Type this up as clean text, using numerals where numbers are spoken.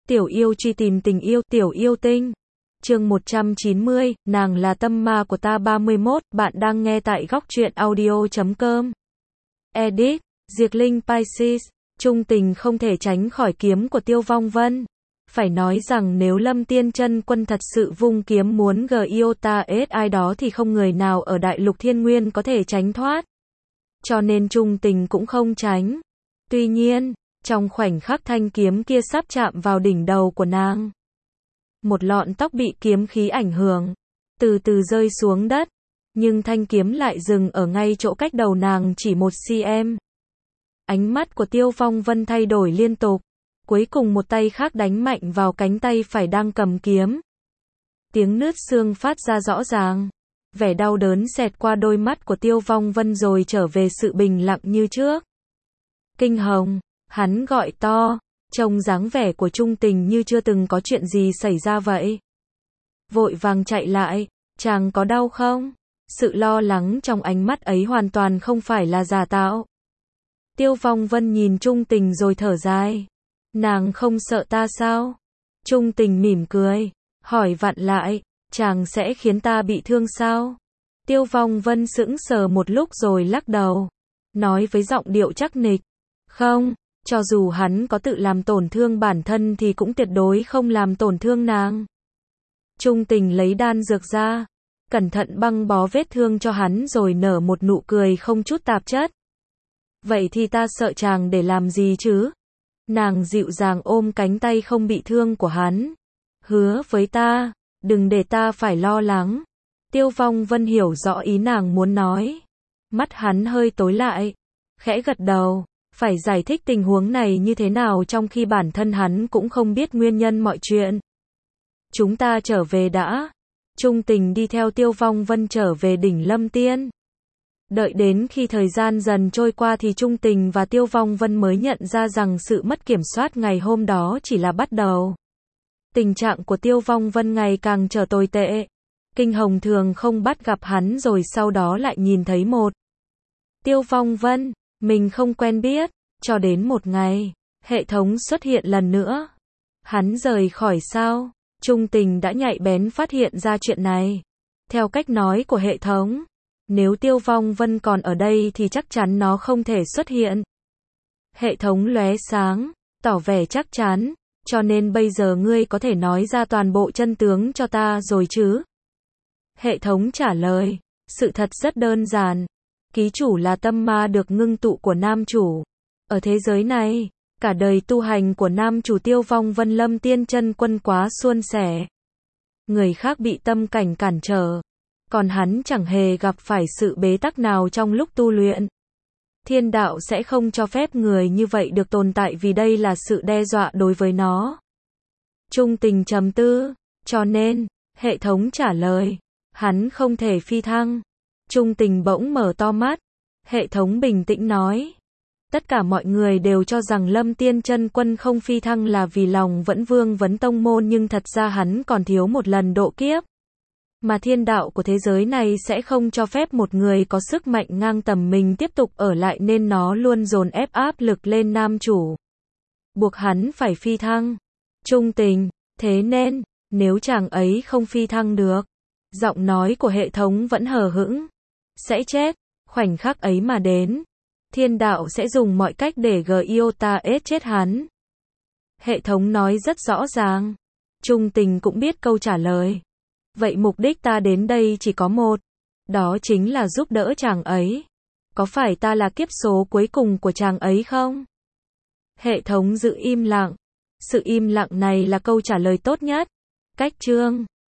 Tiểu yêu truy tìm tình yêu, tiểu yêu tinh. Chương 190, nàng là tâm ma của ta 31, bạn đang nghe tại góc truyện audio.com. Edit, Diệt Linh Pisces, trung tình không thể tránh khỏi kiếm của Tiêu Vong Vân. Phải nói rằng nếu Lâm Tiên Chân Quân thật sự vung kiếm muốn Giota ai đó thì không người nào ở Đại Lục Thiên Nguyên có thể tránh thoát. Cho nên trung tình cũng không tránh. Tuy nhiên, trong khoảnh khắc thanh kiếm kia sắp chạm vào đỉnh đầu của nàng, một lọn tóc bị kiếm khí ảnh hưởng, từ từ rơi xuống đất, nhưng thanh kiếm lại dừng ở ngay chỗ cách đầu nàng chỉ 1 cm. Ánh mắt của Tiêu Vong Vân thay đổi liên tục, cuối cùng một tay khác đánh mạnh vào cánh tay phải đang cầm kiếm. Tiếng nứt xương phát ra rõ ràng, vẻ đau đớn xẹt qua đôi mắt của Tiêu Vong Vân rồi trở về sự bình lặng như trước. Kinh hồng, hắn gọi to, trông dáng vẻ của trung tình như chưa từng có chuyện gì xảy ra vậy. Vội vàng chạy lại, chàng có đau không? Sự lo lắng trong ánh mắt ấy hoàn toàn không phải là giả tạo. Tiêu Vong Vân nhìn trung tình rồi thở dài. Nàng không sợ ta sao? Trung tình mỉm cười, hỏi vặn lại, chàng sẽ khiến ta bị thương sao? Tiêu Vong Vân sững sờ một lúc rồi lắc đầu, nói với giọng điệu chắc nịch, không, cho dù hắn có tự làm tổn thương bản thân thì cũng tuyệt đối không làm tổn thương nàng. Trung tình lấy đan dược ra, cẩn thận băng bó vết thương cho hắn rồi nở một nụ cười không chút tạp chất. Vậy thì ta sợ chàng để làm gì chứ? Nàng dịu dàng ôm cánh tay không bị thương của hắn. Hứa với ta, đừng để ta phải lo lắng. Tiêu Vong Vân hiểu rõ ý nàng muốn nói. Mắt hắn hơi tối lại, khẽ gật đầu. Phải giải thích tình huống này như thế nào trong khi bản thân hắn cũng không biết nguyên nhân mọi chuyện. Chúng ta trở về đã. Trung tình đi theo Tiêu Vong Vân trở về đỉnh Lâm Tiên. Đợi đến khi thời gian dần trôi qua thì Trung tình và Tiêu Vong Vân mới nhận ra rằng sự mất kiểm soát ngày hôm đó chỉ là bắt đầu. Tình trạng của Tiêu Vong Vân ngày càng trở tồi tệ. Kinh hồng thường không bắt gặp hắn rồi sau đó lại nhìn thấy một Tiêu Vong Vân mình không quen biết, cho đến một ngày, hệ thống xuất hiện lần nữa. Hắn rời khỏi sao? Trung tình đã nhạy bén phát hiện ra chuyện này. Theo cách nói của hệ thống, nếu Tiêu Vong Vân còn ở đây thì chắc chắn nó không thể xuất hiện. Hệ thống lóe sáng, tỏ vẻ chắc chắn, cho nên bây giờ ngươi có thể nói ra toàn bộ chân tướng cho ta rồi chứ? Hệ thống trả lời, sự thật rất đơn giản. Ký chủ là tâm ma được ngưng tụ của nam chủ. Ở thế giới này, cả đời tu hành của nam chủ Tiêu Vong Vân Lâm Tiên Chân Quân quá suôn sẻ. Người khác bị tâm cảnh cản trở, còn hắn chẳng hề gặp phải sự bế tắc nào trong lúc tu luyện. Thiên đạo sẽ không cho phép người như vậy được tồn tại vì đây là sự đe dọa đối với nó. Trung tình trầm tư, cho nên, hệ thống trả lời, hắn không thể phi thăng. Trung tình bỗng mở to mắt. Hệ thống bình tĩnh nói. Tất cả mọi người đều cho rằng Lâm Tiên Chân Quân không phi thăng là vì lòng vẫn vương vấn tông môn, nhưng thật ra hắn còn thiếu một lần độ kiếp. Mà thiên đạo của thế giới này sẽ không cho phép một người có sức mạnh ngang tầm mình tiếp tục ở lại, nên nó luôn dồn ép áp lực lên nam chủ, buộc hắn phải phi thăng. Trung tình, thế nên, nếu chàng ấy không phi thăng được, giọng nói của hệ thống vẫn hờ hững, sẽ chết. Khoảnh khắc ấy mà đến, thiên đạo sẽ dùng mọi cách để Giota chết hắn. Hệ thống nói rất rõ ràng. Trung tình cũng biết câu trả lời. Vậy mục đích ta đến đây chỉ có một, đó chính là giúp đỡ chàng ấy. Có phải ta là kiếp số cuối cùng của chàng ấy không? Hệ thống giữ im lặng. Sự im lặng này là câu trả lời tốt nhất. Cách chương